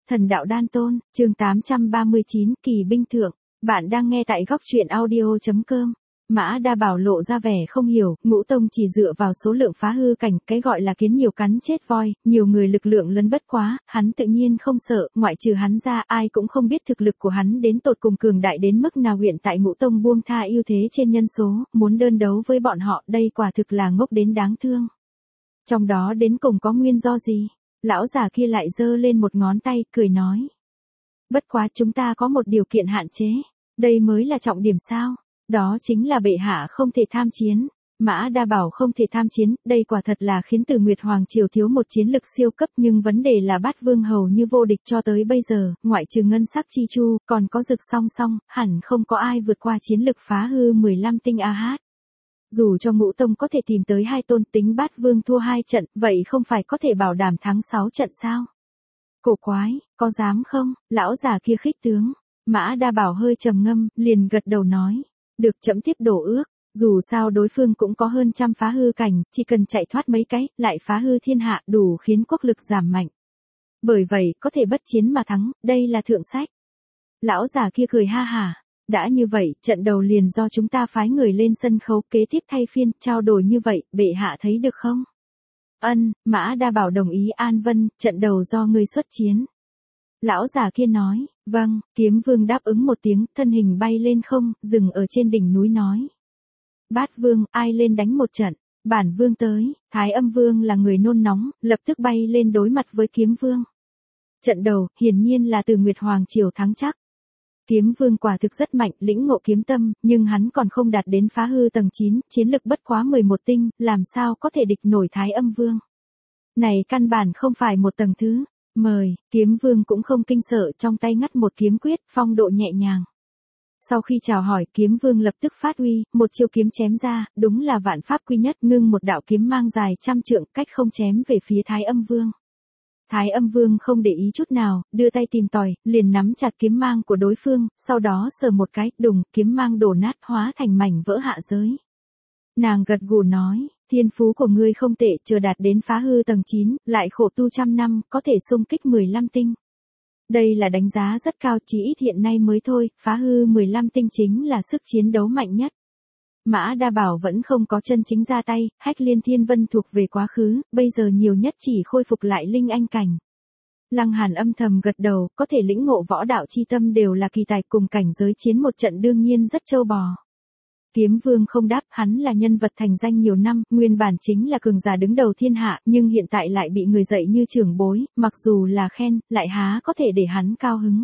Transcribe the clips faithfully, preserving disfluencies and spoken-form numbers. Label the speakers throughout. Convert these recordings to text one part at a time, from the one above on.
Speaker 1: Thần đạo đan tôn, chương tám trăm ba mươi chín, kỳ binh thượng. Bạn đang nghe tại góc truyện audio.com. Mã Đa Bảo lộ ra vẻ không hiểu, Ngũ Tông chỉ dựa vào số lượng phá hư cảnh, cái gọi là kiến nhiều cắn chết voi, nhiều người lực lượng lấn bất quá, hắn tự nhiên không sợ, ngoại trừ hắn ra ai cũng không biết thực lực của hắn đến tột cùng cường đại đến mức nào. Hiện tại Ngũ Tông buông tha ưu thế trên nhân số, muốn đơn đấu với bọn họ, đây quả thực là ngốc đến đáng thương. Trong đó đến cùng có nguyên do gì? Lão già kia lại giơ lên một ngón tay, cười nói. Bất quá chúng ta có một điều kiện hạn chế. Đây mới là trọng điểm sao? Đó chính là bệ hạ không thể tham chiến. Mã Đa Bảo không thể tham chiến, đây quả thật là khiến Từ Nguyệt Hoàng Triều thiếu một chiến lực siêu cấp, nhưng vấn đề là Bát Vương hầu như vô địch cho tới bây giờ, ngoại trừ ngân sắc chi chu, còn có Dực song song, hẳn không có ai vượt qua chiến lực phá hư mười lăm tinh a hát. Dù cho Ngũ Tông có thể tìm tới hai tôn, tính Bát Vương thua hai trận, vậy không phải có thể bảo đảm thắng sáu trận sao? Cổ quái, có dám không? Lão già kia khích tướng. Mã Đa Bảo hơi trầm ngâm, liền gật đầu nói. Được, chậm tiếp đổ ước. Dù sao đối phương cũng có hơn trăm phá hư cảnh, chỉ cần chạy thoát mấy cái, lại phá hư thiên hạ, đủ khiến quốc lực giảm mạnh. Bởi vậy, có thể bất chiến mà thắng, đây là thượng sách. Lão già kia cười ha hả. Đã như vậy, trận đầu liền do chúng ta phái người lên sân khấu, kế tiếp thay phiên, trao đổi như vậy, bệ hạ thấy được không? Ân, Mã Đa Bảo đồng ý. An Vân, trận đầu do ngươi xuất chiến. Lão già kia nói, vâng. Kiếm Vương đáp ứng một tiếng, thân hình bay lên không, dừng ở trên đỉnh núi nói. Bát Vương, ai lên đánh một trận? Bản Vương tới. Thái Âm Vương là người nôn nóng, lập tức bay lên đối mặt với Kiếm Vương. Trận đầu, hiển nhiên là Từ Nguyệt Hoàng Triều thắng chắc. Kiếm Vương quả thực rất mạnh, lĩnh ngộ kiếm tâm, nhưng hắn còn không đạt đến phá hư tầng chín, chiến lực bất quá mười một tinh, làm sao có thể địch nổi Thái Âm Vương. Này căn bản không phải một tầng thứ. Mời, Kiếm Vương cũng không kinh sợ, trong tay ngắt một kiếm quyết, phong độ nhẹ nhàng. Sau khi chào hỏi, Kiếm Vương lập tức phát uy, một chiêu kiếm chém ra, đúng là vạn pháp quy nhất, ngưng một đạo kiếm mang dài trăm trượng, cách không chém về phía Thái Âm Vương. Thái Âm Vương không để ý chút nào, đưa tay tìm tòi, liền nắm chặt kiếm mang của đối phương, sau đó sờ một cái, đùng, kiếm mang đổ nát hóa thành mảnh vỡ hạ giới. Nàng gật gù nói, thiên phú của ngươi không tệ, chưa đạt đến phá hư tầng chín, lại khổ tu trăm năm, có thể xung kích mười lăm tinh. Đây là đánh giá rất cao, chỉ ít hiện nay mới thôi, phá hư mười lăm tinh chính là sức chiến đấu mạnh nhất. Mã Đa Bảo vẫn không có chân chính ra tay, Hách Liên Thiên Vân thuộc về quá khứ, bây giờ nhiều nhất chỉ khôi phục lại linh anh cảnh. Lăng Hàn âm thầm gật đầu, có thể lĩnh ngộ võ đạo chi tâm đều là kỳ tài, cùng cảnh giới chiến một trận đương nhiên rất trâu bò. Kiếm Vương không đáp, hắn là nhân vật thành danh nhiều năm, nguyên bản chính là cường giả đứng đầu thiên hạ, nhưng hiện tại lại bị người dạy như trưởng bối, mặc dù là khen, lại há có thể để hắn cao hứng.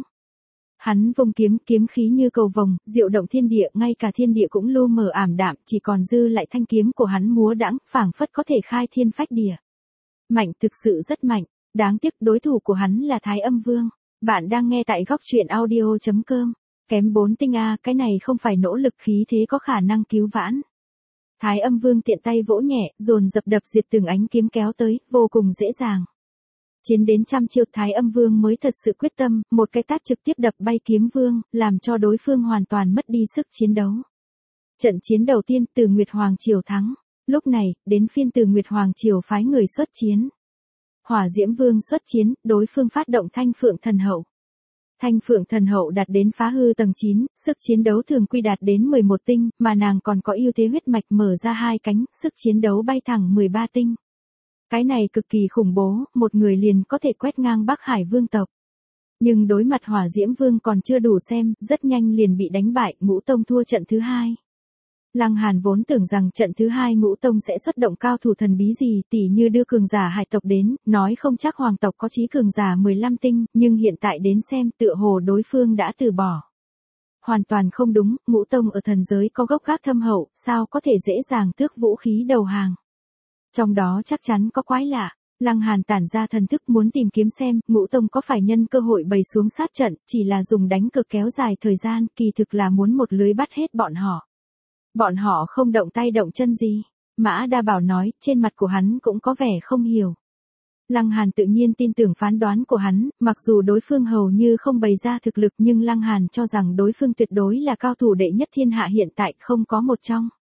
Speaker 1: Hắn vung kiếm, kiếm khí như cầu vồng, diệu động thiên địa, ngay cả thiên địa cũng lu mờ ảm đạm, chỉ còn dư lại thanh kiếm của hắn múa đãng, phảng phất có thể khai thiên phách địa. Mạnh, thực sự rất mạnh, đáng tiếc đối thủ của hắn là Thái Âm Vương. Bạn đang nghe tại góc truyện audio.com. Kém bốn tinh a, cái này không phải nỗ lực khí thế có khả năng cứu vãn. Thái Âm Vương tiện tay vỗ nhẹ, dồn dập đập diệt từng ánh kiếm kéo tới, vô cùng dễ dàng. Chiến đến trăm chiêu, Thái Âm Vương mới thật sự quyết tâm, một cái tát trực tiếp đập bay Kiếm Vương, làm cho đối phương hoàn toàn mất đi sức chiến đấu. Trận chiến đầu tiên, Từ Nguyệt Hoàng Triều thắng. Lúc này, đến phiên Từ Nguyệt Hoàng Triều phái người xuất chiến. Hỏa Diễm Vương xuất chiến, đối phương phát động Thanh Phượng Thần Hậu. Thanh Phượng Thần Hậu đạt đến phá hư tầng chín, sức chiến đấu thường quy đạt đến mười một tinh, mà nàng còn có ưu thế huyết mạch mở ra hai cánh, sức chiến đấu bay thẳng mười ba tinh. Cái này cực kỳ khủng bố, một người liền có thể quét ngang Bắc Hải Vương tộc. Nhưng đối mặt Hỏa Diễm Vương còn chưa đủ xem, rất nhanh liền bị đánh bại, Ngũ Tông thua trận thứ hai. Lăng Hàn vốn tưởng rằng trận thứ hai Ngũ Tông sẽ xuất động cao thủ thần bí gì, tỉ như đưa cường giả hải tộc đến, nói không chắc hoàng tộc có chí cường giả mười lăm tinh, nhưng hiện tại đến xem tựa hồ đối phương đã từ bỏ. Hoàn toàn không đúng, Ngũ Tông ở thần giới có gốc gác thâm hậu, sao có thể dễ dàng tước vũ khí đầu hàng. Trong đó chắc chắn có quái lạ. Lăng Hàn tản ra thần thức muốn tìm kiếm xem, Ngũ Tông có phải nhân cơ hội bày xuống sát trận, chỉ là dùng đánh cược kéo dài thời gian, kỳ thực là muốn một lưới bắt hết bọn họ. Bọn họ không động tay động chân gì. Mã Đa Bảo nói, trên mặt của hắn cũng có vẻ không hiểu. Lăng Hàn tự nhiên tin tưởng phán đoán của hắn, mặc dù đối phương hầu như không bày ra thực lực, nhưng Lăng Hàn cho rằng đối phương tuyệt đối là cao thủ đệ nhất thiên hạ hiện tại, không có một trong.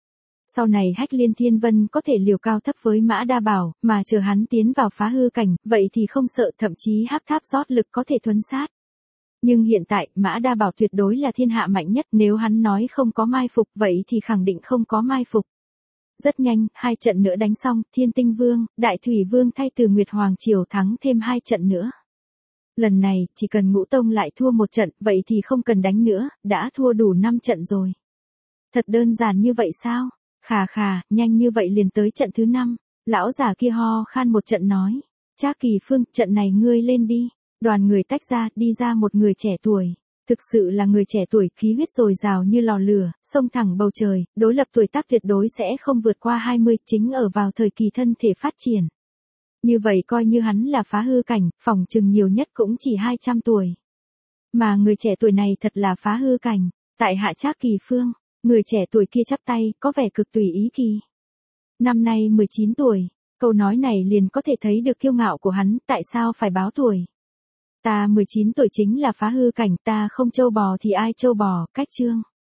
Speaker 1: Sau này Hách Liên Thiên Vân có thể liều cao thấp với Mã Đa Bảo, mà chờ hắn tiến vào phá hư cảnh, vậy thì không sợ, thậm chí hắc tháp rót lực có thể thuấn sát. Nhưng hiện tại, Mã Đa Bảo tuyệt đối là thiên hạ mạnh nhất, nếu hắn nói không có mai phục, vậy thì khẳng định không có mai phục. Rất nhanh, hai trận nữa đánh xong, Thiên Tinh Vương, Đại Thủy Vương thay từ Nguyệt Hoàng Triều thắng thêm hai trận nữa. Lần này, chỉ cần Ngũ Tông lại thua một trận, vậy thì không cần đánh nữa, đã thua đủ năm trận rồi. Thật đơn giản như vậy sao? Khà khà, nhanh như vậy liền tới trận thứ năm. Lão già kia ho khan một trận nói. Trác Kỳ Phương, trận này ngươi lên đi. Đoàn người tách ra, đi ra một người trẻ tuổi. Thực sự là người trẻ tuổi, khí huyết dồi dào như lò lửa, xông thẳng bầu trời, đối lập tuổi tác tuyệt đối sẽ không vượt qua hai mươi, chính ở vào thời kỳ thân thể phát triển. Như vậy coi như hắn là phá hư cảnh, phỏng chừng nhiều nhất cũng chỉ hai trăm tuổi. Mà người trẻ tuổi này thật là phá hư cảnh, tại hạ Trác Kỳ Phương, người trẻ tuổi kia chắp tay, có vẻ cực tùy ý kỳ. Năm nay mười chín tuổi, câu nói này liền có thể thấy được kiêu ngạo của hắn, tại sao phải báo tuổi. Ta mười chín tuổi chính là phá hư cảnh, ta không trâu bò thì ai trâu bò, cách chương.